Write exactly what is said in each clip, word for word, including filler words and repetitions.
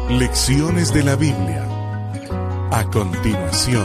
Lecciones de la Biblia. A continuación.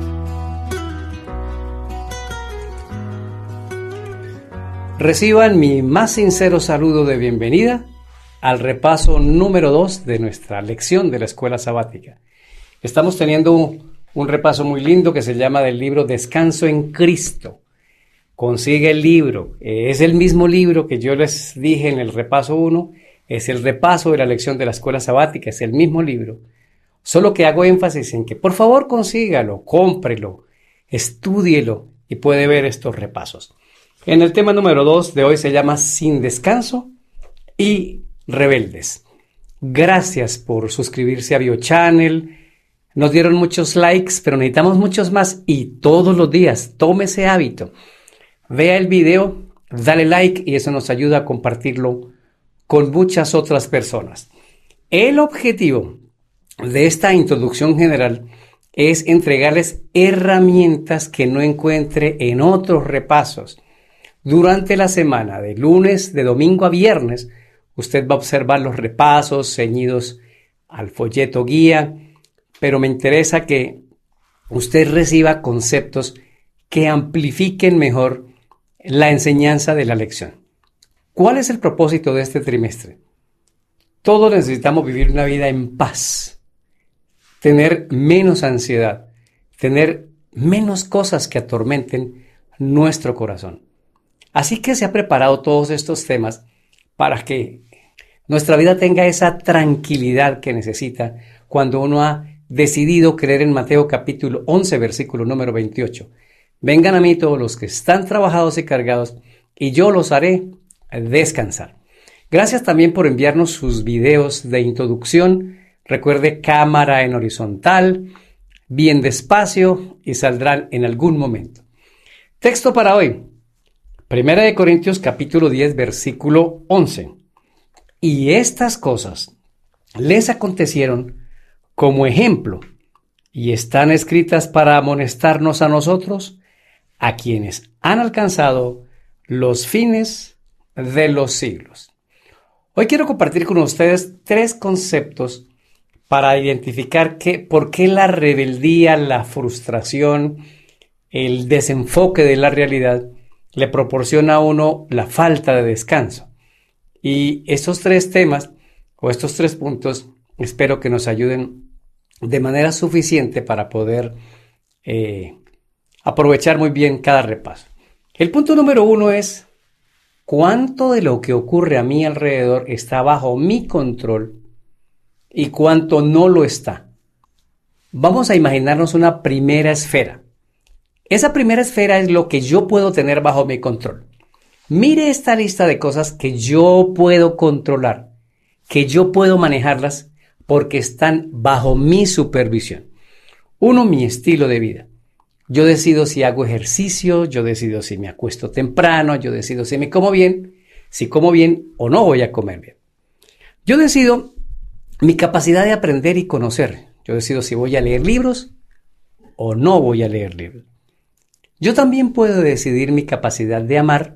Reciban mi más sincero saludo de bienvenida al repaso número dos de nuestra lección de la escuela sabática. Estamos teniendo un, un repaso muy lindo que se llama del libro Descanso en Cristo. Consigue el libro, es el mismo libro que yo les dije en el repaso uno, es el repaso de la lección de la escuela sabática, es el mismo libro. Solo que hago énfasis en que por favor consígalo, cómprelo, estúdielo y puede ver estos repasos. En el tema número dos de hoy se llama Sin descanso y rebeldes. Gracias por suscribirse a BioChannel. Nos dieron muchos likes, pero necesitamos muchos más y todos los días tome ese hábito. Vea el video, dale like y eso nos ayuda a compartirlo con muchas otras personas. El objetivo de esta introducción general es entregarles herramientas que no encuentre en otros repasos. Durante la semana, de lunes, de domingo a viernes, usted va a observar los repasos ceñidos al folleto guía, pero me interesa que usted reciba conceptos que amplifiquen mejor la enseñanza de la lección. ¿Cuál es el propósito de este trimestre? Todos necesitamos vivir una vida en paz, tener menos ansiedad, tener menos cosas que atormenten nuestro corazón. Así que se ha preparado todos estos temas para que nuestra vida tenga esa tranquilidad que necesita cuando uno ha decidido creer en Mateo capítulo once, versículo número veintiocho. Vengan a mí todos los que están trabajados y cargados, y yo los haré descansar. Gracias también por enviarnos sus videos de introducción. Recuerde, cámara en horizontal, bien despacio y saldrán en algún momento. Texto para hoy. Primera de Corintios capítulo diez, versículo once. Y estas cosas les acontecieron como ejemplo y están escritas para amonestarnos a nosotros, a quienes han alcanzado los fines de los siglos. Hoy quiero compartir con ustedes tres conceptos para identificar que, por qué la rebeldía, la frustración, el desenfoque de la realidad le proporciona a uno la falta de descanso. Y estos tres temas o estos tres puntos espero que nos ayuden de manera suficiente para poder eh, aprovechar muy bien cada repaso. El punto número uno es: ¿cuánto de lo que ocurre a mi alrededor está bajo mi control y cuánto no lo está? Vamos a imaginarnos una primera esfera. Esa primera esfera es lo que yo puedo tener bajo mi control. Mire esta lista de cosas que yo puedo controlar, que yo puedo manejarlas porque están bajo mi supervisión. Uno, mi estilo de vida. Yo decido si hago ejercicio, yo decido si me acuesto temprano, yo decido si me como bien, si como bien o no voy a comer bien. Yo decido mi capacidad de aprender y conocer. Yo decido si voy a leer libros o no voy a leer libros. Yo también puedo decidir mi capacidad de amar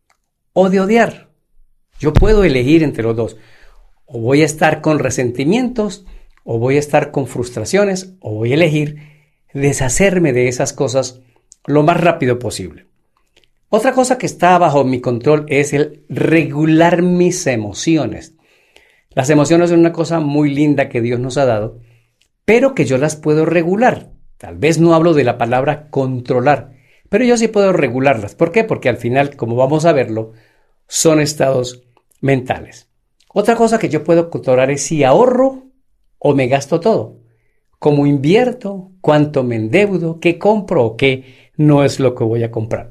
o de odiar. Yo puedo elegir entre los dos. O voy a estar con resentimientos, o voy a estar con frustraciones, o voy a elegir deshacerme de esas cosas lo más rápido posible. Otra cosa que está bajo mi control es el regular mis emociones. Las emociones son una cosa muy linda que Dios nos ha dado, pero que yo las puedo regular. Tal vez no hablo de la palabra controlar, pero yo sí puedo regularlas. ¿Por qué? Porque al final, como vamos a verlo, son estados mentales. Otra cosa que yo puedo controlar es si ahorro o me gasto todo. Cómo invierto, cuánto me endeudo, qué compro o qué no es lo que voy a comprar.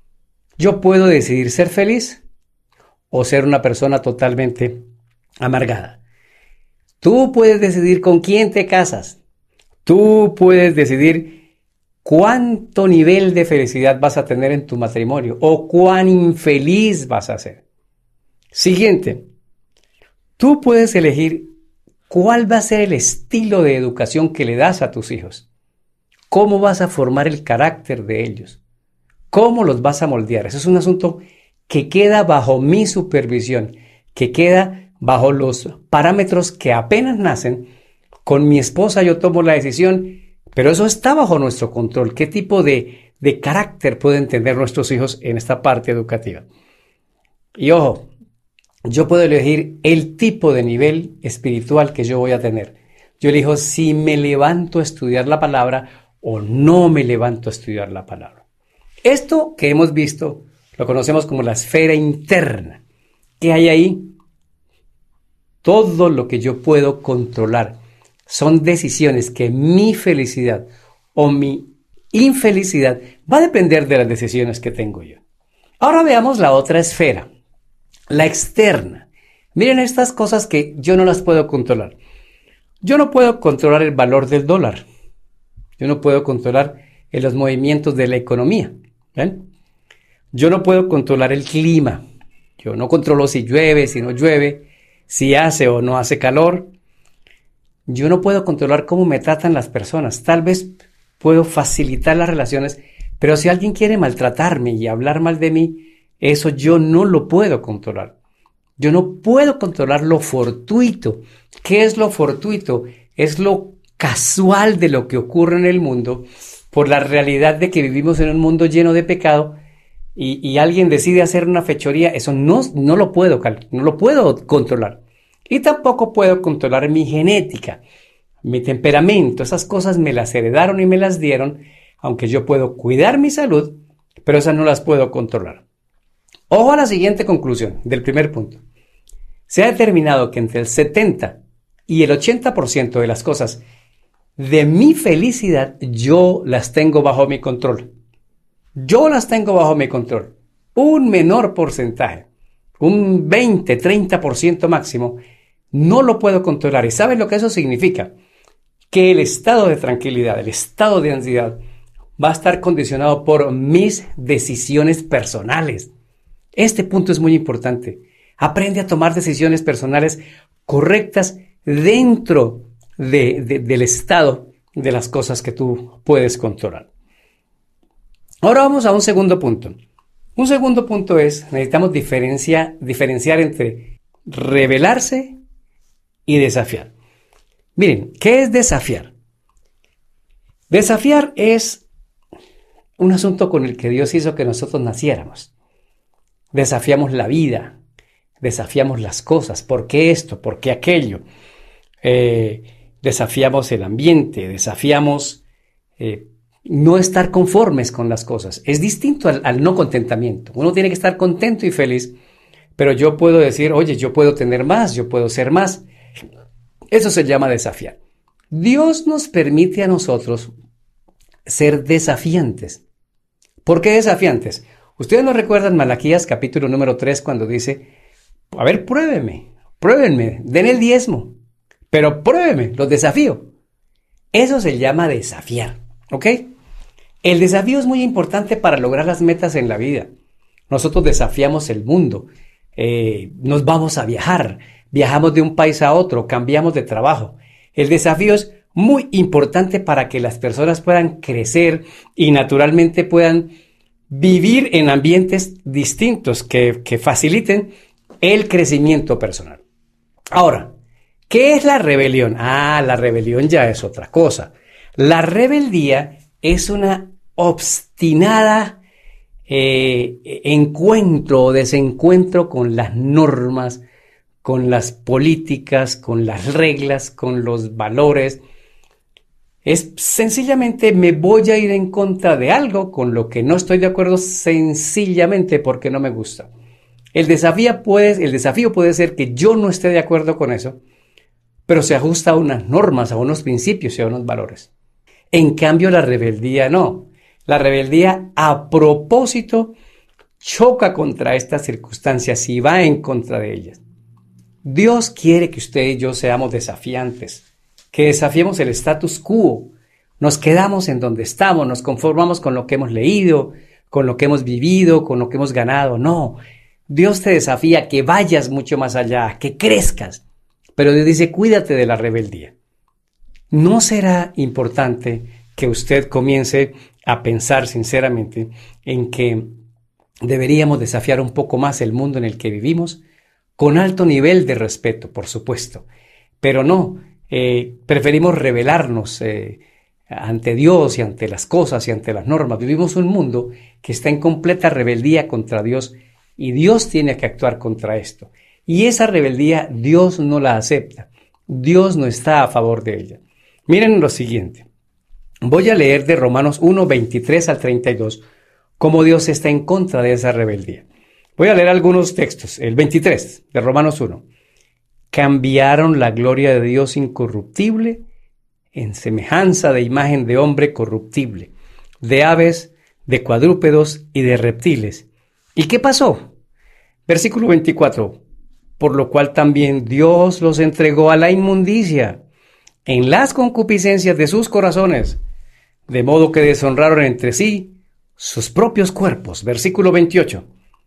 Yo puedo decidir ser feliz o ser una persona totalmente amargada. Tú puedes decidir con quién te casas. Tú puedes decidir cuánto nivel de felicidad vas a tener en tu matrimonio o cuán infeliz vas a ser. Siguiente. Tú puedes elegir cuál va a ser el estilo de educación que le das a tus hijos. ¿Cómo vas a formar el carácter de ellos? ¿Cómo los vas a moldear? Eso es un asunto que queda bajo mi supervisión, que queda bajo los parámetros que apenas nacen. Con mi esposa yo tomo la decisión, pero eso está bajo nuestro control. ¿Qué tipo de, de carácter pueden tener nuestros hijos en esta parte educativa? Y ojo, yo puedo elegir el tipo de nivel espiritual que yo voy a tener. Yo elijo si me levanto a estudiar la palabra o no me levanto a estudiar la palabra. Esto que hemos visto lo conocemos como la esfera interna. ¿Qué hay ahí? Todo lo que yo puedo controlar son decisiones que mi felicidad o mi infelicidad va a depender de las decisiones que tengo yo. Ahora veamos la otra esfera, la externa. Miren estas cosas que yo no las puedo controlar. Yo no puedo controlar el valor del dólar. Yo no puedo controlar los movimientos de la economía. ¿Ven? Yo no puedo controlar el clima. Yo no controlo si llueve, si no llueve, si hace o no hace calor. Yo no puedo controlar cómo me tratan las personas. Tal vez puedo facilitar las relaciones, pero si alguien quiere maltratarme y hablar mal de mí, eso yo no lo puedo controlar. Yo no puedo controlar lo fortuito. ¿Qué es lo fortuito? Es lo casual de lo que ocurre en el mundo por la realidad de que vivimos en un mundo lleno de pecado y, y alguien decide hacer una fechoría. Eso no, no lo puedo, no lo puedo controlar. Y tampoco puedo controlar mi genética, mi temperamento. Esas cosas me las heredaron y me las dieron, aunque yo puedo cuidar mi salud, pero esas no las puedo controlar. Ojo a la siguiente conclusión del primer punto. Se ha determinado que entre el setenta y el ochenta por ciento de las cosas de mi felicidad yo las tengo bajo mi control. Yo las tengo bajo mi control. Un menor porcentaje, un veinte, treinta por ciento máximo, no lo puedo controlar. ¿Y saben lo que eso significa? Que el estado de tranquilidad, el estado de ansiedad va a estar condicionado por mis decisiones personales. Este punto es muy importante. Aprende a tomar decisiones personales correctas dentro de, de, del estado de las cosas que tú puedes controlar. Ahora vamos a un segundo punto. Un segundo punto es, necesitamos diferencia, diferenciar entre rebelarse y desafiar. Miren, ¿qué es desafiar? Desafiar es un asunto con el que Dios hizo que nosotros naciéramos. Desafiamos la vida, desafiamos las cosas. ¿Por qué esto? ¿Por qué aquello? Eh, desafiamos el ambiente, desafiamos eh, no estar conformes con las cosas. Es distinto al, al no contentamiento. Uno tiene que estar contento y feliz, pero yo puedo decir, oye, yo puedo tener más, yo puedo ser más. Eso se llama desafiar. Dios nos permite a nosotros ser desafiantes. ¿Por qué desafiantes? Ustedes no recuerdan Malaquías capítulo número tres cuando dice, a ver, pruébenme, pruébenme, den el diezmo, pero pruébenme, los desafío. Eso se llama desafiar, ¿ok? El desafío es muy importante para lograr las metas en la vida. Nosotros desafiamos el mundo, eh, nos vamos a viajar, viajamos de un país a otro, cambiamos de trabajo. El desafío es muy importante para que las personas puedan crecer y naturalmente puedan vivir en ambientes distintos que, que faciliten el crecimiento personal. Ahora, ¿qué es la rebelión? Ah, la rebelión ya es otra cosa. La rebeldía es una obstinada eh, encuentro o desencuentro con las normas, con las políticas, con las reglas, con los valores. Es sencillamente me voy a ir en contra de algo con lo que no estoy de acuerdo sencillamente porque no me gusta. El desafío puede, el desafío puede ser que yo no esté de acuerdo con eso, pero se ajusta a unas normas, a unos principios y a unos valores. En cambio, la rebeldía no. La rebeldía a propósito choca contra estas circunstancias y va en contra de ellas. Dios quiere que usted y yo seamos desafiantes, que desafiemos el status quo. Nos quedamos en donde estamos, nos conformamos con lo que hemos leído, con lo que hemos vivido, con lo que hemos ganado. No, Dios te desafía a que vayas mucho más allá, que crezcas. Pero Dios dice, cuídate de la rebeldía. ¿No será importante que usted comience a pensar sinceramente en que deberíamos desafiar un poco más el mundo en el que vivimos? con alto nivel de respeto, por supuesto, pero no, eh, preferimos rebelarnos eh, ante Dios y ante las cosas y ante las normas. Vivimos un mundo que está en completa rebeldía contra Dios y Dios tiene que actuar contra esto. Y esa rebeldía Dios no la acepta. Dios no está a favor de ella. Miren lo siguiente. Voy a leer de Romanos uno, veintitrés al treinta y dos, cómo Dios está en contra de esa rebeldía. Voy a leer algunos textos. El veintitrés de Romanos uno. Cambiaron la gloria de Dios incorruptible en semejanza de imagen de hombre corruptible, de aves, de cuadrúpedos y de reptiles. ¿Y qué pasó? Versículo veinticuatro. Por lo cual también Dios los entregó a la inmundicia en las concupiscencias de sus corazones, de modo que deshonraron entre sí sus propios cuerpos. Versículo veintiocho.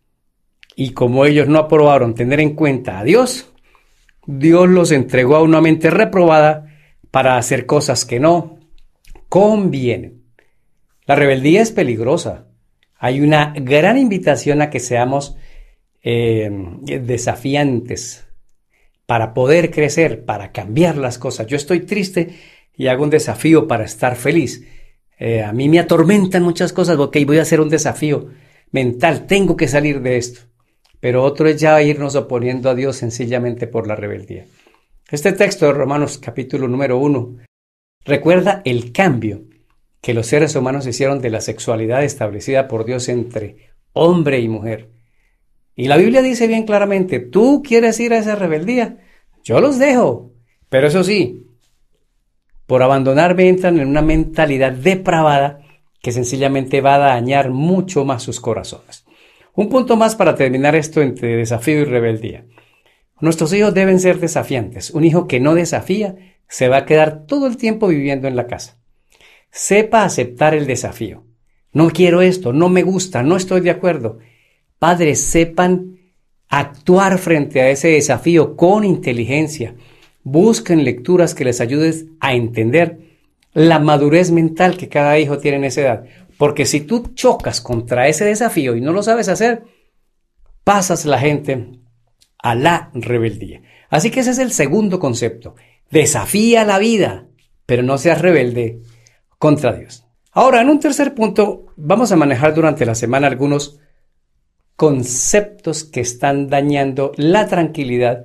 Y como ellos no aprobaron tener en cuenta a Dios, Dios los entregó a una mente reprobada para hacer cosas que no convienen. La rebeldía es peligrosa. Hay una gran invitación a que seamos eh, desafiantes para poder crecer, para cambiar las cosas. Yo estoy triste y hago un desafío para estar feliz. Eh, a mí me atormentan muchas cosas. Ok, voy a hacer un desafío mental. Tengo que salir de esto. Pero otro es ya irnos oponiendo a Dios sencillamente por la rebeldía. Este texto de Romanos capítulo número uno recuerda el cambio que los seres humanos hicieron de la sexualidad establecida por Dios entre hombre y mujer. Y la Biblia dice bien claramente, tú quieres ir a esa rebeldía, yo los dejo. Pero eso sí, por abandonarme entran en una mentalidad depravada que sencillamente va a dañar mucho más sus corazones. Un punto más para terminar esto entre desafío y rebeldía. Nuestros hijos deben ser desafiantes. Un hijo que no desafía se va a quedar todo el tiempo viviendo en la casa. Sepa aceptar el desafío. No quiero esto, no me gusta, no estoy de acuerdo. Padres, sepan actuar frente a ese desafío con inteligencia. Busquen lecturas que les ayuden a entender la madurez mental que cada hijo tiene en esa edad. Porque si tú chocas contra ese desafío y no lo sabes hacer, pasas la gente a la rebeldía. Así que ese es el segundo concepto. Desafía la vida, pero no seas rebelde contra Dios. Ahora, en un tercer punto, vamos a manejar durante la semana algunos conceptos que están dañando la tranquilidad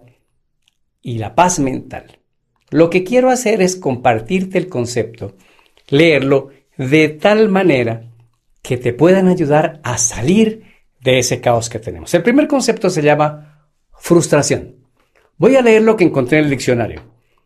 y la paz mental. Lo que quiero hacer es compartirte el concepto, leerlo de tal manera que te puedan ayudar a salir de ese caos que tenemos. El primer concepto se llama frustración. Voy a leer lo que encontré en el diccionario.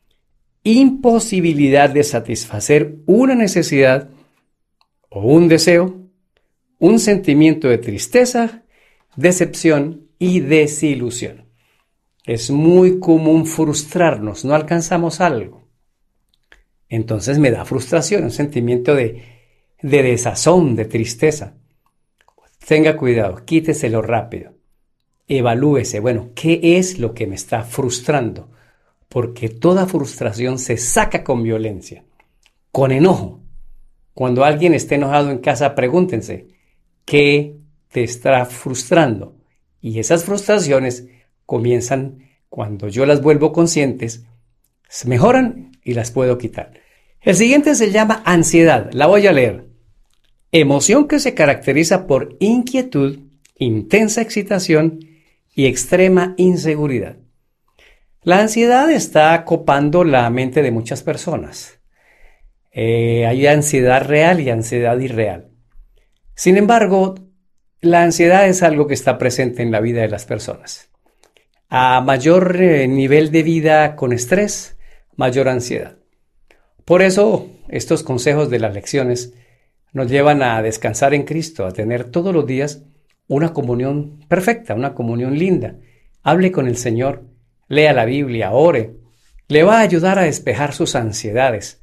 Imposibilidad de satisfacer una necesidad o un deseo, un sentimiento de tristeza, decepción y desilusión. Es muy común frustrarnos, no alcanzamos algo. Entonces me da frustración, un sentimiento de, de desazón, de tristeza. Tenga cuidado, quíteselo rápido. Evalúese, bueno, ¿qué es lo que me está frustrando? Porque toda frustración se saca con violencia, con enojo. Cuando alguien esté enojado en casa, pregúntense, ¿qué te está frustrando? Y esas frustraciones comienzan, cuando yo las vuelvo conscientes, se mejoran y las puedo quitar. El siguiente se llama ansiedad. La voy a leer. Emoción que se caracteriza por inquietud, intensa excitación y extrema inseguridad. La ansiedad está copando la mente de muchas personas. Eh, hay ansiedad real y ansiedad irreal. Sin embargo, la ansiedad es algo que está presente en la vida de las personas. A mayor eh, nivel de vida con estrés, mayor ansiedad. Por eso, estos consejos de las lecciones nos llevan a descansar en Cristo, a tener todos los días una comunión perfecta, una comunión linda. Hable con el Señor, lea la Biblia, ore. Le va a ayudar a despejar sus ansiedades.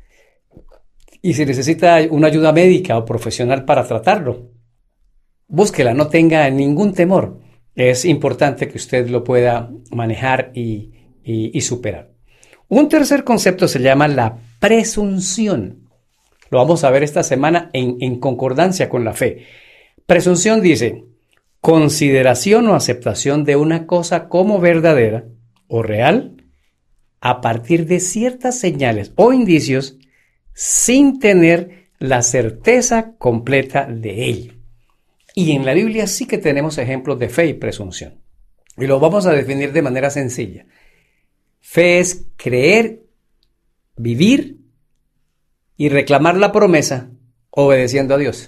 Y si necesita una ayuda médica o profesional para tratarlo, búsquela, no tenga ningún temor. Es importante que usted lo pueda manejar y, y, y superar. Un tercer concepto se llama la presunción. Lo vamos a ver esta semana en, en concordancia con la fe. Presunción dice, consideración o aceptación de una cosa como verdadera o real a partir de ciertas señales o indicios sin tener la certeza completa de ello. Y en la Biblia sí que tenemos ejemplos de fe y presunción. Y lo vamos a definir de manera sencilla. Fe es creer, vivir y reclamar la promesa obedeciendo a Dios.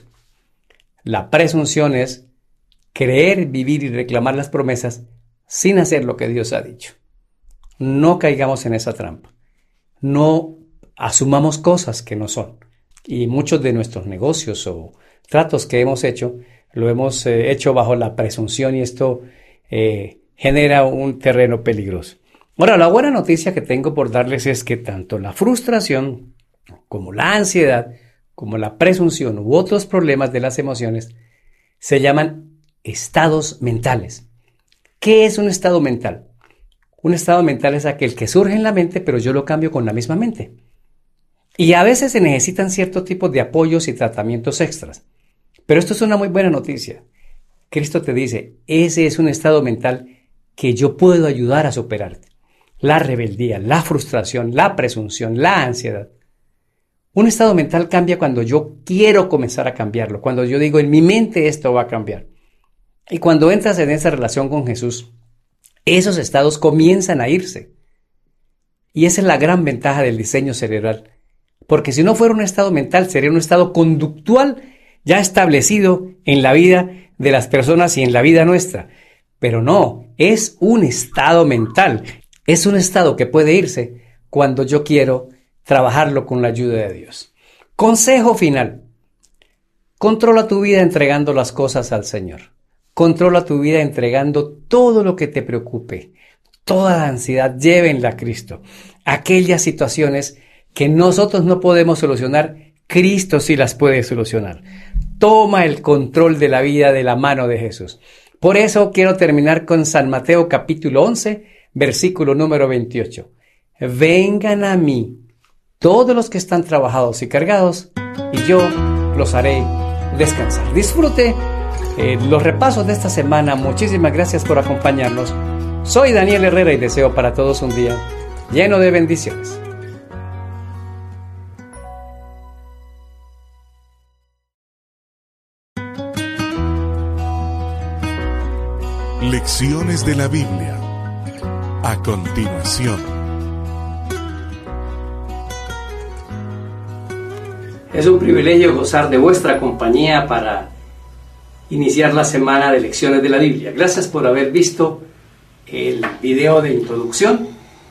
La presunción es creer, vivir y reclamar las promesas sin hacer lo que Dios ha dicho. No caigamos en esa trampa. No asumamos cosas que no son. Y muchos de nuestros negocios o tratos que hemos hecho, lo hemos eh, hecho bajo la presunción y esto eh, genera un terreno peligroso. Ahora, la buena noticia que tengo por darles es que tanto la frustración como la ansiedad, como la presunción u otros problemas de las emociones se llaman estados mentales. ¿Qué es un estado mental? Un estado mental es aquel que surge en la mente, pero yo lo cambio con la misma mente. Y a veces se necesitan ciertos tipos de apoyos y tratamientos extras. Pero esto es una muy buena noticia. Cristo te dice, ese es un estado mental que yo puedo ayudar a superarte. La rebeldía, la frustración, la presunción, la ansiedad. Un estado mental cambia cuando yo quiero comenzar a cambiarlo, cuando yo digo en mi mente esto va a cambiar. Y cuando entras en esa relación con Jesús, esos estados comienzan a irse. Y esa es la gran ventaja del diseño cerebral. Porque si no fuera un estado mental, sería un estado conductual ya establecido en la vida de las personas y en la vida nuestra. Pero no, es un estado mental. Es un estado que puede irse cuando yo quiero trabajarlo con la ayuda de Dios. Consejo final. Controla tu vida entregando las cosas al Señor. Controla tu vida entregando todo lo que te preocupe. Toda la ansiedad, llévenla a Cristo. Aquellas situaciones que nosotros no podemos solucionar, Cristo sí las puede solucionar. Toma el control de la vida de la mano de Jesús. Por eso quiero terminar con San Mateo capítulo once, versículo número veintiocho. Vengan a mí todos los que están trabajados y cargados, y yo los haré descansar. Disfrute eh, los repasos de esta semana. Muchísimas gracias por acompañarnos. Soy Daniel Herrera y deseo para todos un día lleno de bendiciones. Lecciones de la Biblia. A continuación. Es un privilegio gozar de vuestra compañía para iniciar la semana de Lecciones de la Biblia. Gracias por haber visto el video de introducción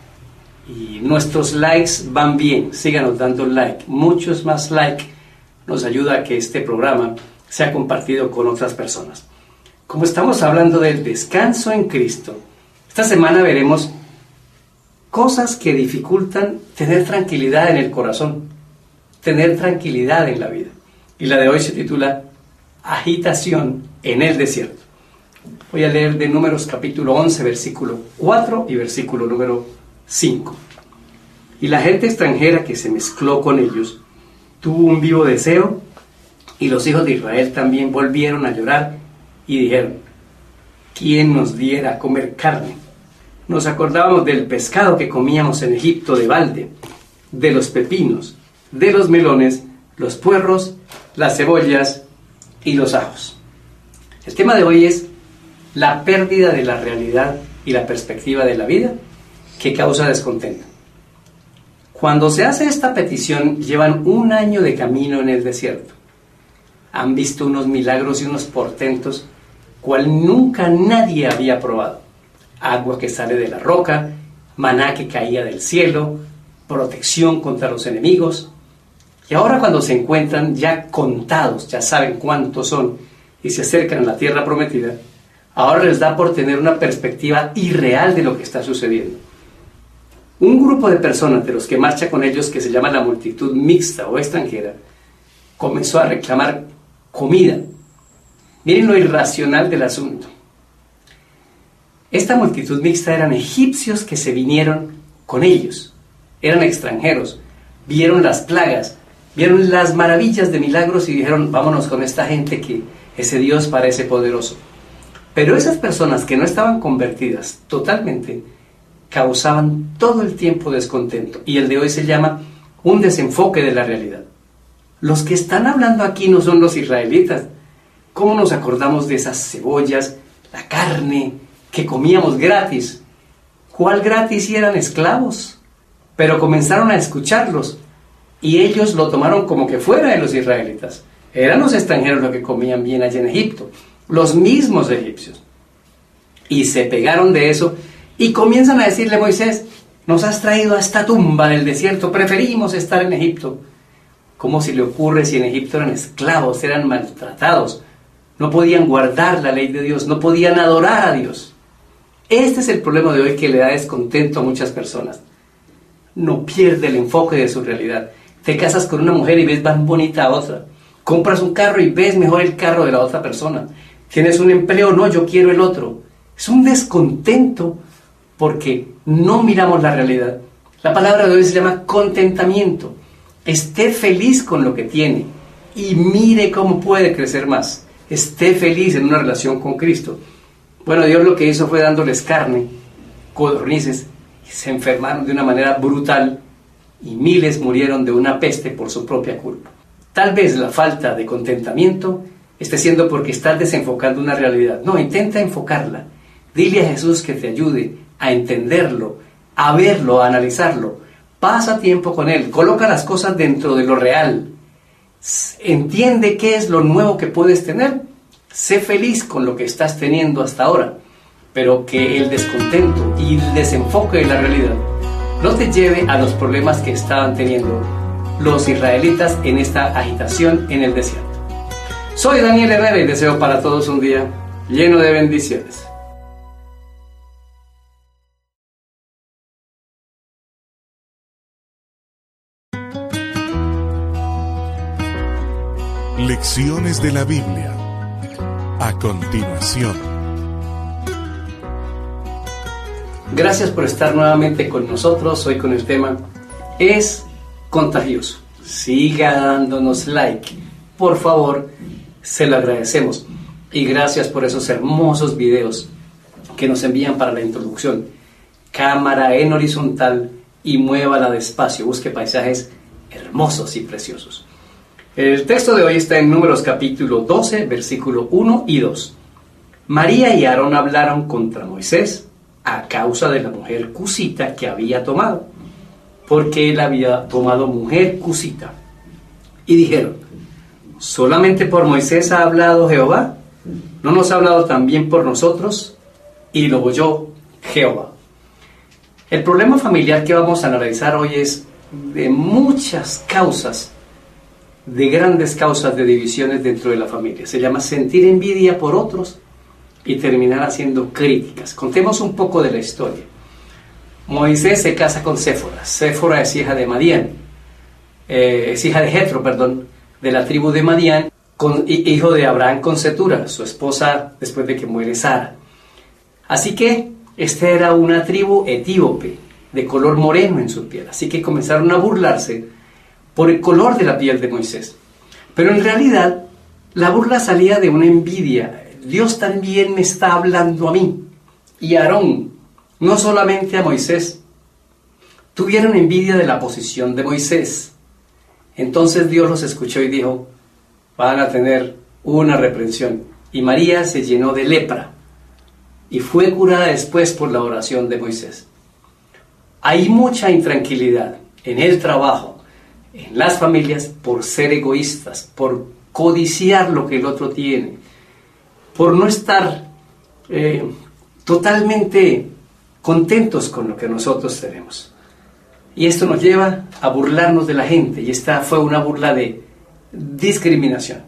y nuestros likes van bien. Síganos dando like. Muchos más like nos ayuda a que este programa sea compartido con otras personas. Como estamos hablando del descanso en Cristo, esta semana veremos cosas que dificultan tener tranquilidad en el corazón, tener tranquilidad en la vida. Y la de hoy se titula Agitación en el desierto. Voy a leer de Números capítulo once, versículo cuatro y versículo número cinco. Y la gente extranjera que se mezcló con ellos tuvo un vivo deseo, y los hijos de Israel también volvieron a llorar y dijeron, ¿quién nos diera a comer carne? Nos acordábamos del pescado que comíamos en Egipto de balde, de los pepinos, de los melones, los puerros, las cebollas y los ajos. El tema de hoy es la pérdida de la realidad y la perspectiva de la vida que causa descontento. Cuando se hace esta petición, llevan un año de camino en el desierto. Han visto unos milagros y unos portentos cual nunca nadie había probado. Agua que sale de la roca, maná que caía del cielo, protección contra los enemigos. Y ahora cuando se encuentran ya contados, ya saben cuántos son, y se acercan a la tierra prometida, ahora les da por tener una perspectiva irreal de lo que está sucediendo. Un grupo de personas de los que marcha con ellos, que se llama la multitud mixta o extranjera, comenzó a reclamar comida. Miren lo irracional del asunto. Esta multitud mixta eran egipcios que se vinieron con ellos. Eran extranjeros. Vieron las plagas, vieron las maravillas de milagros y dijeron, vámonos con esta gente que ese Dios parece poderoso. Pero esas personas que no estaban convertidas totalmente causaban todo el tiempo descontento. Y el de hoy se llama un desenfoque de la realidad. Los que están hablando aquí no son los israelitas. ¿Cómo nos acordamos de esas cebollas, la carne que comíamos gratis? ¿Cuál gratis si eran esclavos? Pero comenzaron a escucharlos y ellos lo tomaron como que fuera de los israelitas. Eran los extranjeros los que comían bien allá en Egipto, los mismos egipcios. Y se pegaron de eso y comienzan a decirle a Moisés: nos has traído a esta tumba del desierto, preferimos estar en Egipto. ¿Cómo se le ocurre si en Egipto eran esclavos, eran maltratados? No podían guardar la ley de Dios, no podían adorar a Dios. Este es el problema de hoy que le da descontento a muchas personas. No pierde el enfoque de su realidad. Te casas con una mujer y ves más bonita a otra. Compras un carro y ves mejor el carro de la otra persona. Tienes un empleo, no, yo quiero el otro. Es un descontento porque no miramos la realidad. La palabra de hoy se llama contentamiento. Esté feliz con lo que tiene y mire cómo puede crecer más. Esté feliz en una relación con Cristo. Bueno, Dios lo que hizo fue dándoles carne, codornices, y se enfermaron de una manera brutal y miles murieron de una peste por su propia culpa. Tal vez la falta de contentamiento esté siendo porque estás desenfocando una realidad. No, intenta enfocarla. Dile a Jesús que te ayude a entenderlo, a verlo, a analizarlo. Pasa tiempo con Él, coloca las cosas dentro de lo real. Entiende qué es lo nuevo que puedes tener. Sé feliz con lo que estás teniendo hasta ahora, pero que el descontento y el desenfoque de la realidad no te lleve a los problemas que estaban teniendo los israelitas en esta agitación en el desierto. Soy Daniel Herrera y deseo para todos un día lleno de bendiciones. Lecciones de la Biblia. A continuación. Gracias por estar nuevamente con nosotros. Hoy con el tema es contagioso. Siga dándonos like. Por favor, se lo agradecemos. Y gracias por esos hermosos videos que nos envían para la introducción. Cámara en horizontal y muévala despacio. Busque paisajes hermosos y preciosos. El texto de hoy está en Números capítulo doce, versículo uno y dos. María y Aarón hablaron contra Moisés a causa de la mujer cusita que había tomado, porque él había tomado mujer cusita. Y dijeron: ¿solamente por Moisés ha hablado Jehová? ¿No nos ha hablado también por nosotros? Y lo oyó Jehová. El problema familiar que vamos a analizar hoy es de muchas causas, de grandes causas de divisiones dentro de la familia. Se llama sentir envidia por otros y terminar haciendo críticas. Contemos un poco de la historia. Moisés se casa con Séfora. Séfora es hija de Madián, eh, es hija de Jetro, perdón, de la tribu de Madián, con, hijo de Abraham con Cetura, su esposa después de que muere Sara. Así que esta era una tribu etíope, de color moreno en su piel. Así que comenzaron a burlarse por el color de la piel de Moisés. Pero en realidad, la burla salía de una envidia. Dios también me está hablando a mí. Y Aarón, no solamente a Moisés, tuvieron envidia de la posición de Moisés. Entonces Dios los escuchó y dijo: van a tener una reprensión. Y María se llenó de lepra y fue curada después por la oración de Moisés. Hay mucha intranquilidad en el trabajo, en las familias, por ser egoístas, por codiciar lo que el otro tiene, por no estar eh, totalmente contentos con lo que nosotros tenemos. Y esto nos lleva a burlarnos de la gente, y esta fue una burla de discriminación.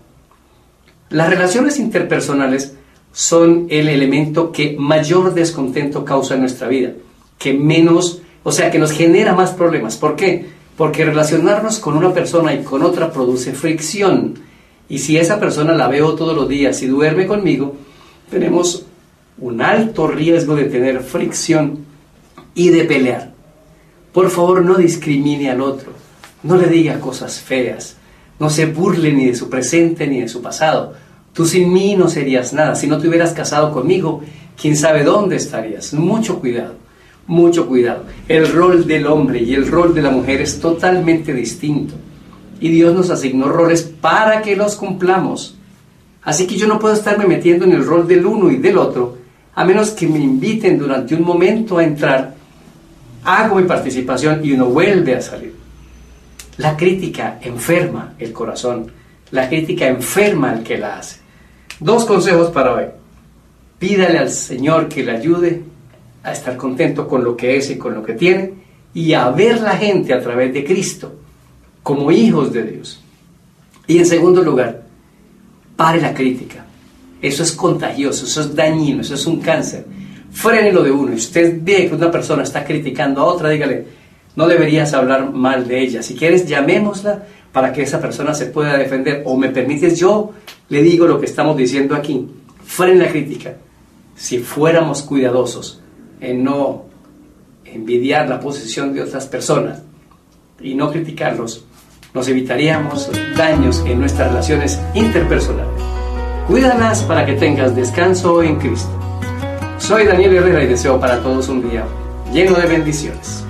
Las relaciones interpersonales son el elemento que mayor descontento causa en nuestra vida, que menos, o sea, que nos genera más problemas. ¿Por qué? Porque relacionarnos con una persona y con otra produce fricción. Y si esa persona la veo todos los días y duerme conmigo, tenemos un alto riesgo de tener fricción y de pelear. Por favor, no discrimine al otro. No le diga cosas feas. No se burle ni de su presente ni de su pasado. Tú sin mí no serías nada. Si no te hubieras casado conmigo, quién sabe dónde estarías. Mucho cuidado, mucho cuidado. El rol del hombre y el rol de la mujer es totalmente distinto. Y Dios nos asignó roles para que los cumplamos. Así que yo no puedo estarme metiendo en el rol del uno y del otro, a menos que me inviten durante un momento a entrar, hago mi participación y uno vuelve a salir. La crítica enferma el corazón, la crítica enferma al que la hace. Dos consejos para hoy. Pídale al Señor que le ayude a estar contento con lo que es y con lo que tiene, y a ver la gente a través de Cristo como hijos de Dios. Y en segundo lugar, pare la crítica. Eso es contagioso, eso es dañino, eso es un cáncer. Frene lo de uno. Si usted ve que una persona está criticando a otra, dígale, no deberías hablar mal de ella. Si quieres, llamémosla para que esa persona se pueda defender. O me permites, yo le digo lo que estamos diciendo aquí. Frene la crítica. Si fuéramos cuidadosos en no envidiar la posición de otras personas y no criticarlos, nos evitaríamos daños en nuestras relaciones interpersonales. Cuídalas para que tengas descanso en Cristo. Soy Daniel Herrera y deseo para todos un día lleno de bendiciones.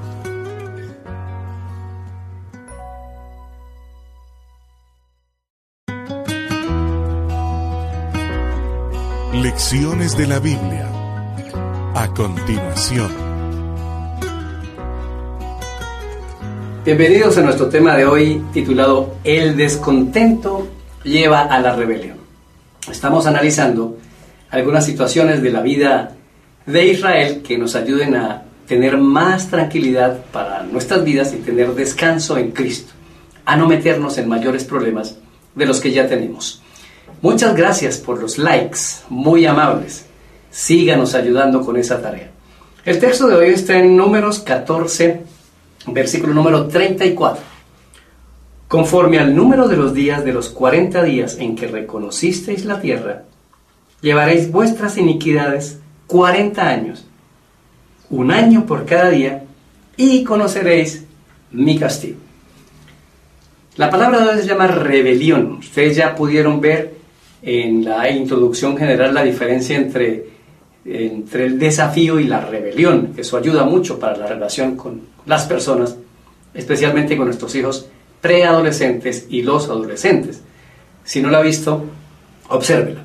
Lecciones de la Biblia. A continuación. Bienvenidos a nuestro tema de hoy titulado El descontento lleva a la rebelión. Estamos analizando algunas situaciones de la vida de Israel que nos ayuden a tener más tranquilidad para nuestras vidas y tener descanso en Cristo, a no meternos en mayores problemas de los que ya tenemos. Muchas gracias por los likes, muy amables. Síganos ayudando con esa tarea. El texto de hoy está en Números catorce, versículo número treinta y cuatro. Conforme al número de los días de los cuarenta días en que reconocisteis la tierra, llevaréis vuestras iniquidades cuarenta años, un año por cada día, y conoceréis mi castigo. La palabra de hoy se llama rebelión. Ustedes ya pudieron ver en la introducción general la diferencia entre, entre el desafío y la rebelión. Eso ayuda mucho para la relación con las personas, especialmente con nuestros hijos preadolescentes y los adolescentes. Si no la ha visto, obsérvela.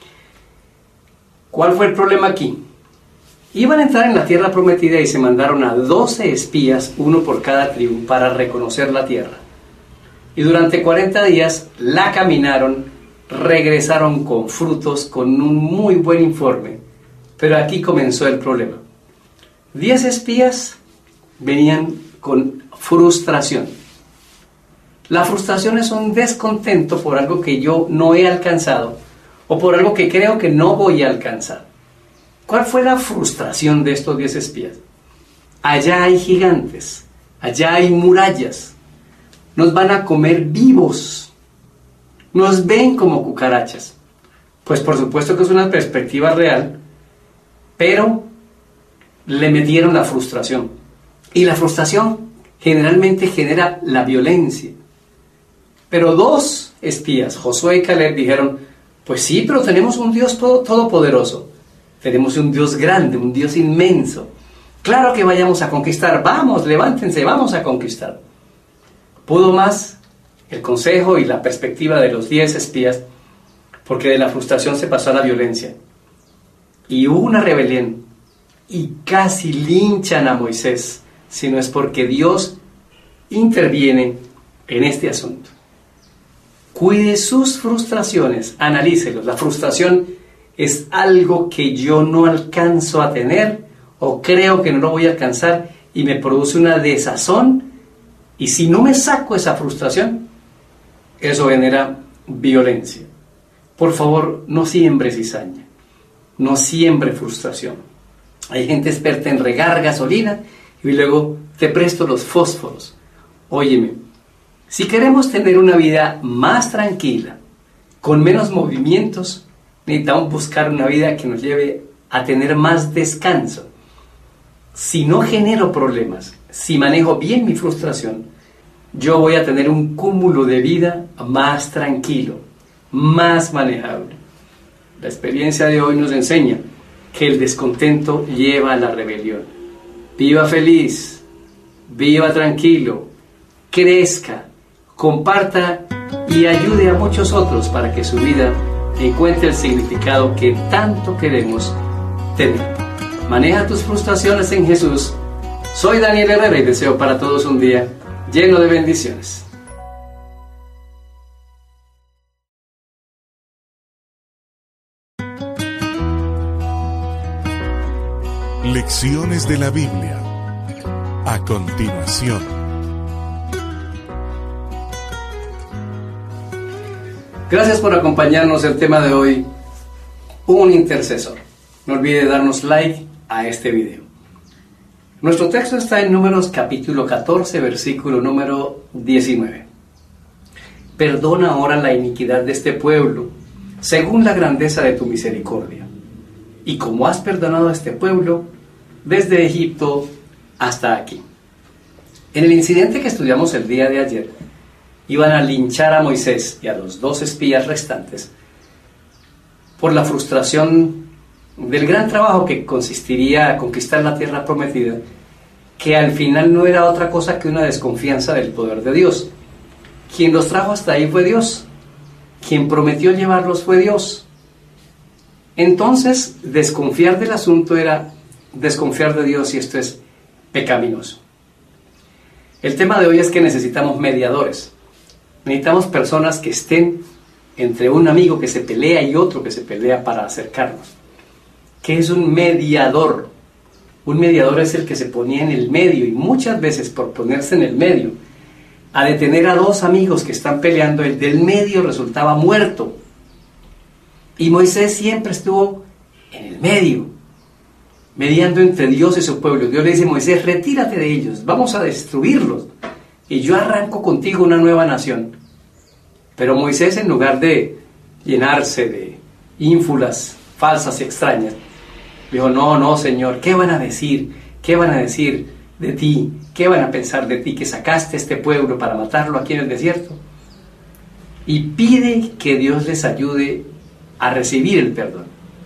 ¿Cuál fue el problema aquí? Iban a entrar en la tierra prometida y se mandaron a doce espías, uno por cada tribu, para reconocer la tierra. Y durante cuarenta días la caminaron, regresaron con frutos, con un muy buen informe. Pero aquí comenzó el problema. Diez espías venían con frustración. La frustración es un descontento por algo que yo no he alcanzado o por algo que creo que no voy a alcanzar. ¿Cuál fue la frustración de estos diez espías? Allá hay gigantes, allá hay murallas, nos van a comer vivos, nos ven como cucarachas. Pues por supuesto que es una perspectiva real, pero le metieron la frustración. Y la frustración generalmente genera la violencia. Pero dos espías, Josué y Caleb, dijeron, pues sí, pero tenemos un Dios todo, todopoderoso. Tenemos un Dios grande, un Dios inmenso. Claro que vayamos a conquistar. Vamos, levántense, vamos a conquistar. Pudo más el consejo y la perspectiva de los diez espías, porque de la frustración se pasó a la violencia. Y hubo una rebelión, y casi linchan a Moisés, si no es porque Dios interviene en este asunto. Cuide sus frustraciones, analícelos. La frustración es algo que yo no alcanzo a tener o creo que no lo voy a alcanzar y me produce una desazón, y si no me saco esa frustración, eso genera violencia. Por favor, no siembre cizaña, no siembre frustración. Hay gente experta en regar gasolina y luego te presto los fósforos. Óyeme, si queremos tener una vida más tranquila, con menos movimientos, necesitamos buscar una vida que nos lleve a tener más descanso. Si no genero problemas, si manejo bien mi frustración, yo voy a tener un cúmulo de vida más tranquilo, más manejable. La experiencia de hoy nos enseña que el descontento lleva a la rebelión. Viva feliz, viva tranquilo, crezca, comparta y ayude a muchos otros para que su vida encuentre el significado que tanto queremos tener. Maneja tus frustraciones en Jesús. Soy Daniel Herrera y deseo para todos un día lleno de bendiciones. Lecciones de la Biblia. A continuación. Gracias por acompañarnos. El tema de hoy, un intercesor. No olvide darnos like a este video. Nuestro texto está en Números capítulo catorce, versículo número diecinueve. Perdona ahora la iniquidad de este pueblo, según la grandeza de tu misericordia. Y como has perdonado a este pueblo, desde Egipto hasta aquí. En el incidente que estudiamos el día de ayer, iban a linchar a Moisés y a los dos espías restantes por la frustración del gran trabajo que consistiría en conquistar la tierra prometida, que al final no era otra cosa que una desconfianza del poder de Dios. Quien los trajo hasta ahí fue Dios. Quien prometió llevarlos fue Dios. Entonces, desconfiar del asunto era desconfiar de Dios, y esto es pecaminoso. El tema de hoy es que necesitamos mediadores. Necesitamos personas que estén entre un amigo que se pelea y otro que se pelea para acercarnos. ¿Qué es un mediador? Un mediador es el que se ponía en el medio, y muchas veces por ponerse en el medio, a detener a dos amigos que están peleando, el del medio resultaba muerto. Y Moisés siempre estuvo en el medio, mediando entre Dios y su pueblo. Dios le dice: Moisés, retírate de ellos, vamos a destruirlos, y yo arranco contigo una nueva nación. Pero Moisés, en lugar de llenarse de ínfulas falsas y extrañas, dijo: no, no, Señor, ¿qué van a decir? ¿Qué van a decir de ti? ¿Qué van a pensar de ti, que sacaste a este pueblo para matarlo aquí en el desierto? Y pide que Dios les ayude a recibir el perdón.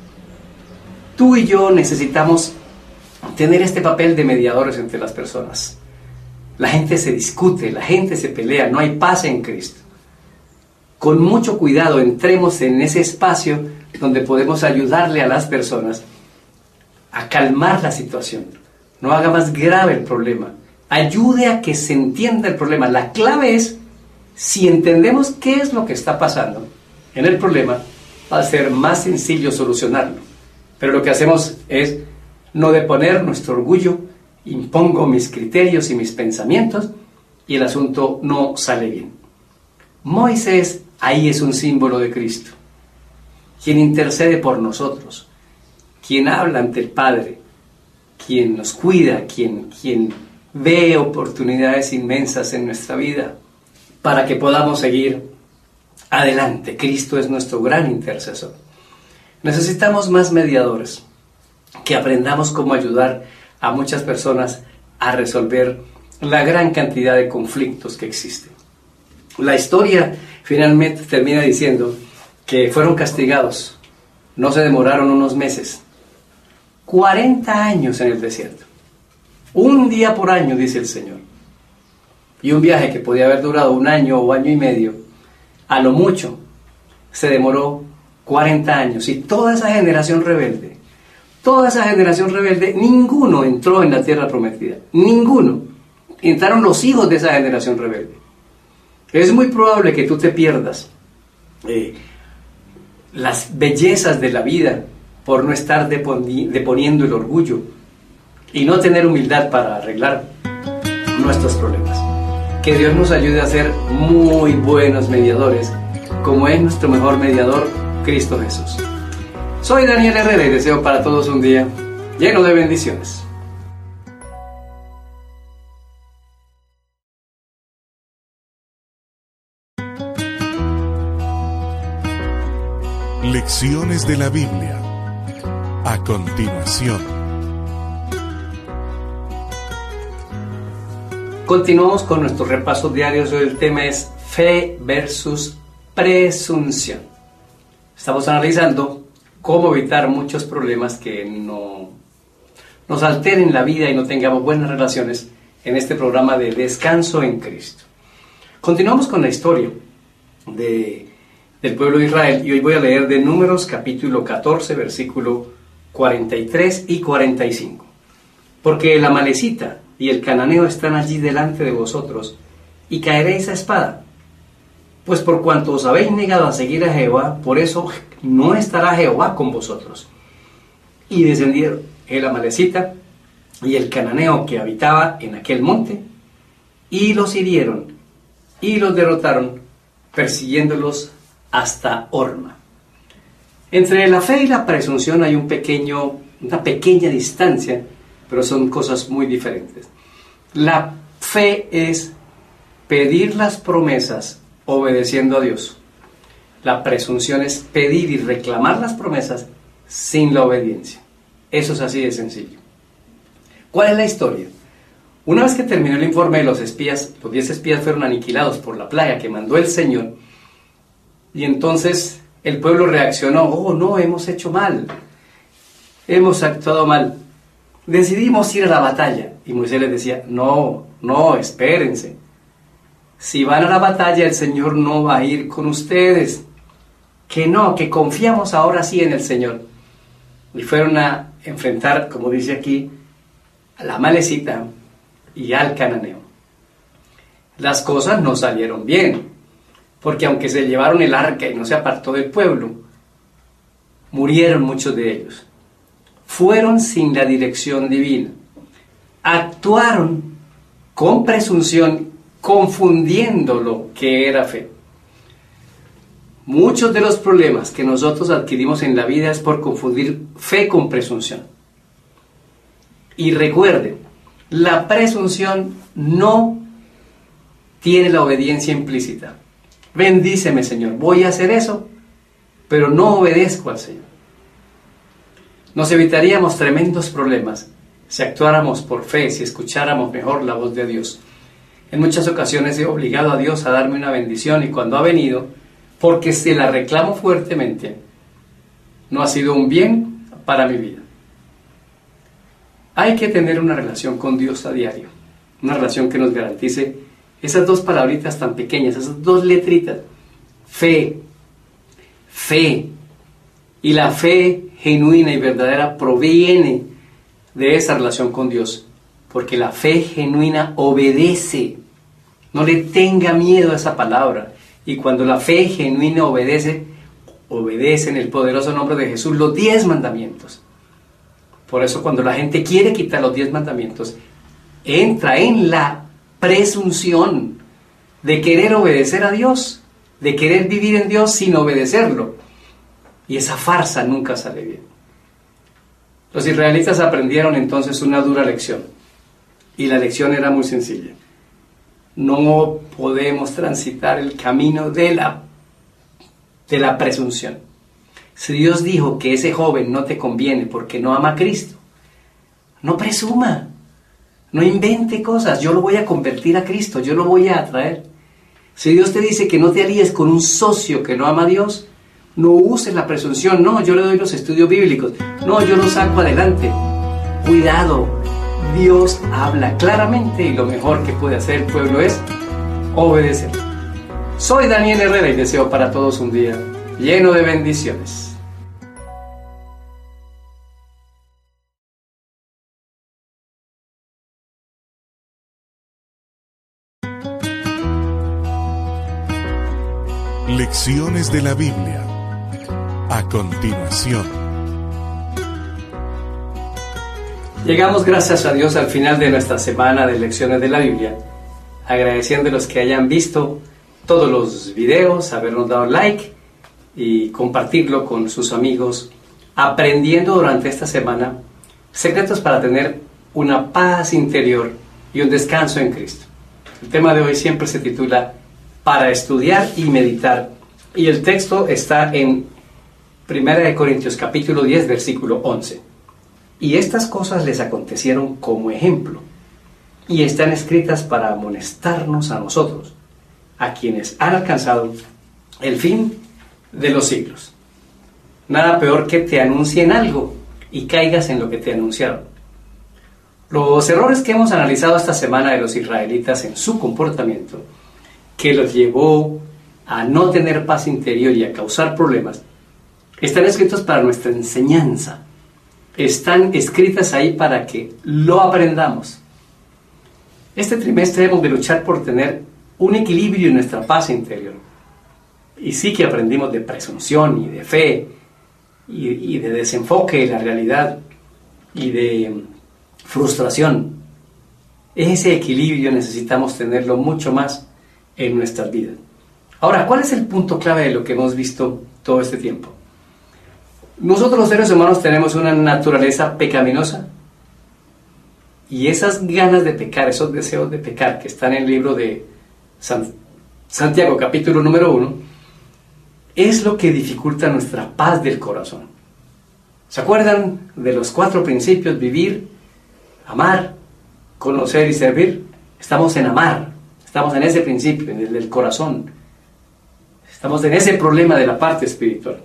Tú y yo necesitamos tener este papel de mediadores entre las personas. La gente se discute, la gente se pelea, no hay paz en Cristo. Con mucho cuidado entremos en ese espacio donde podemos ayudarle a las personas a calmar la situación. No haga más grave el problema. Ayude a que se entienda el problema. La clave es, si entendemos qué es lo que está pasando en el problema, va a ser más sencillo solucionarlo. Pero lo que hacemos es no deponer nuestro orgullo, impongo mis criterios y mis pensamientos, y el asunto no sale bien. Moisés ahí es un símbolo de Cristo, quien intercede por nosotros, quien habla ante el Padre, quien nos cuida, quien, quien ve oportunidades inmensas en nuestra vida para que podamos seguir adelante. Cristo es nuestro gran intercesor. Necesitamos más mediadores, que aprendamos cómo ayudar a muchas personas a resolver la gran cantidad de conflictos que existen. La historia finalmente termina diciendo que fueron castigados, no se demoraron unos meses, cuarenta años en el desierto, un día por año, dice el Señor, y un viaje que podía haber durado un año o año y medio, a lo mucho se demoró cuarenta años, y toda esa generación rebelde, toda esa generación rebelde, ninguno entró en la tierra prometida, ninguno. Entraron los hijos de esa generación rebelde. Es muy probable que tú te pierdas eh, las bellezas de la vida por no estar deponi- deponiendo el orgullo y no tener humildad para arreglar nuestros problemas. Que Dios nos ayude a ser muy buenos mediadores, como es nuestro mejor mediador, Cristo Jesús. Soy Daniel Herrera y deseo para todos un día lleno de bendiciones. Lecciones de la Biblia. A continuación. Continuamos con nuestros repasos diarios. Hoy el tema es fe versus presunción. Estamos analizando cómo evitar muchos problemas que no nos alteren la vida y no tengamos buenas relaciones en este programa de Descanso en Cristo. Continuamos con la historia de, del pueblo de Israel y hoy voy a leer de Números capítulo catorce, versículo cuarenta y tres y cuarenta y cinco. Porque el amalecita y el cananeo están allí delante de vosotros y caeréis a espada. Pues por cuanto os habéis negado a seguir a Jehová, por eso no estará Jehová con vosotros. Y descendieron el amalecita y el cananeo que habitaba en aquel monte, y los hirieron, y los derrotaron, persiguiéndolos hasta Horma. Entre la fe y la presunción hay un pequeño, una pequeña distancia, pero son cosas muy diferentes. La fe es pedir las promesas obedeciendo a Dios. La presunción es pedir y reclamar las promesas sin la obediencia. Eso es así de sencillo. ¿Cuál es la historia? Una vez que terminó el informe de los espías, los diez espías fueron aniquilados por la plaga que mandó el Señor, y entonces el pueblo reaccionó: oh no, hemos hecho mal, hemos actuado mal, decidimos ir a la batalla. Y Moisés les decía: no, no, espérense. Si van a la batalla, el Señor no va a ir con ustedes. Que no, que confiamos ahora sí en el Señor. Y fueron a enfrentar, como dice aquí, a la amalecita y al cananeo. Las cosas no salieron bien, porque aunque se llevaron el arca y no se apartó del pueblo, murieron muchos de ellos. Fueron sin la dirección divina. Actuaron con presunción, confundiendo lo que era fe. Muchos de los problemas que nosotros adquirimos en la vida es por confundir fe con presunción. Y recuerden, la presunción no tiene la obediencia implícita. Bendíceme, Señor, voy a hacer eso, pero no obedezco al Señor. Nos evitaríamos tremendos problemas si actuáramos por fe, si escucháramos mejor la voz de Dios. En muchas ocasiones he obligado a Dios a darme una bendición y cuando ha venido, porque se la reclamo fuertemente, no ha sido un bien para mi vida. Hay que tener una relación con Dios a diario, una relación que nos garantice esas dos palabritas tan pequeñas, esas dos letritas: fe, fe. Y la fe genuina y verdadera proviene de esa relación con Dios, porque la fe genuina obedece. No le tenga miedo a esa palabra. Y cuando la fe genuina obedece, obedece en el poderoso nombre de Jesús los diez mandamientos. Por eso cuando la gente quiere quitar los diez mandamientos, entra en la presunción de querer obedecer a Dios, de querer vivir en Dios sin obedecerlo. Y esa farsa nunca sale bien. Los israelitas aprendieron entonces una dura lección. Y la lección era muy sencilla. No podemos transitar el camino de la, de la presunción. Si Dios dijo que ese joven no te conviene porque no ama a Cristo, no presuma, no invente cosas. Yo lo voy a convertir a Cristo, yo lo voy a atraer. Si Dios te dice que no te alíes con un socio que no ama a Dios, no uses la presunción. No, yo le doy los estudios bíblicos. No, yo lo saco adelante. Cuidado. Dios habla claramente y lo mejor que puede hacer el pueblo es obedecer. Soy Daniel Herrera y deseo para todos un día lleno de bendiciones. Lecciones de la Biblia. A continuación. Llegamos, gracias a Dios, al final de nuestra semana de lecciones de la Biblia, agradeciendo a los que hayan visto todos los videos, habernos dado like y compartirlo con sus amigos, aprendiendo durante esta semana secretos para tener una paz interior y un descanso en Cristo. El tema de hoy siempre se titula Para estudiar y meditar, y el texto está en Primera de Corintios capítulo diez, versículo once. Y estas cosas les acontecieron como ejemplo, y están escritas para amonestarnos a nosotros, a quienes han alcanzado el fin de los siglos. Nada peor que te anuncien algo y caigas en lo que te anunciaron. Los errores que hemos analizado esta semana de los israelitas en su comportamiento, que los llevó a no tener paz interior y a causar problemas, están escritos para nuestra enseñanza. Están escritas ahí para que lo aprendamos. Este trimestre hemos de luchar por tener un equilibrio en nuestra paz interior. Y sí que aprendimos de presunción y de fe y, y de desenfoque de la realidad y de frustración. Ese equilibrio necesitamos tenerlo mucho más en nuestras vidas. Ahora, ¿cuál es el punto clave de lo que hemos visto todo este tiempo? Nosotros los seres humanos tenemos una naturaleza pecaminosa y esas ganas de pecar, esos deseos de pecar que están en el libro de San, Santiago capítulo número uno, es lo que dificulta nuestra paz del corazón. ¿Se acuerdan de los cuatro principios? Vivir, amar, conocer y servir. Estamos en amar, estamos en ese principio, en el del corazón. Estamos en ese problema de la parte espiritual.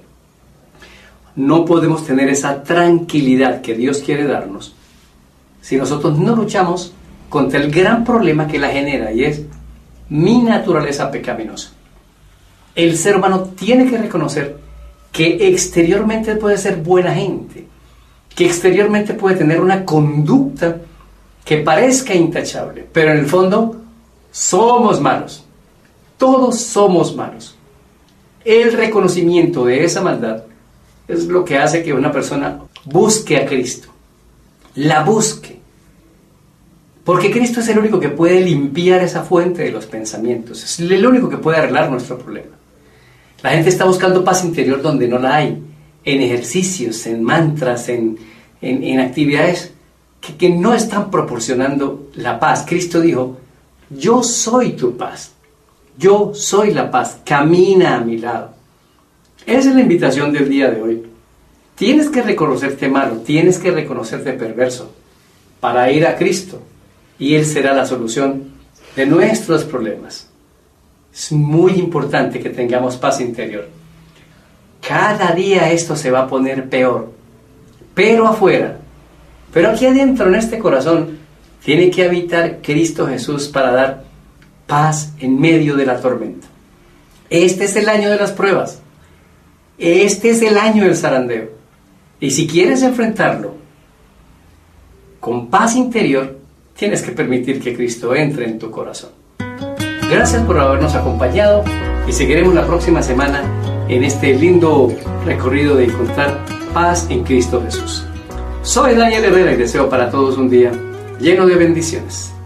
No podemos tener esa tranquilidad que Dios quiere darnos si nosotros no luchamos contra el gran problema que la genera, y es mi naturaleza pecaminosa. El ser humano tiene que reconocer que exteriormente puede ser buena gente, que exteriormente puede tener una conducta que parezca intachable, pero en el fondo somos malos. Todos somos malos. El reconocimiento de esa maldad es lo que hace que una persona busque a Cristo, la busque, porque Cristo es el único que puede limpiar esa fuente de los pensamientos, es el único que puede arreglar nuestro problema. La gente está buscando paz interior donde no la hay, en ejercicios, en mantras, en, en, en actividades que, que no están proporcionando la paz. Cristo dijo, yo soy tu paz, yo soy la paz, camina a mi lado. Esa es la invitación del día de hoy. Tienes que reconocerte malo, tienes que reconocerte perverso para ir a Cristo y Él será la solución de nuestros problemas. Es muy importante que tengamos paz interior. Cada día esto se va a poner peor, pero afuera, pero aquí adentro en este corazón tiene que habitar Cristo Jesús para dar paz en medio de la tormenta. Este es el año de las pruebas. Este es el año del zarandeo. Y si quieres enfrentarlo con paz interior, tienes que permitir que Cristo entre en tu corazón. Gracias por habernos acompañado y seguiremos la próxima semana en este lindo recorrido de encontrar paz en Cristo Jesús. Soy Daniel Herrera y deseo para todos un día lleno de bendiciones.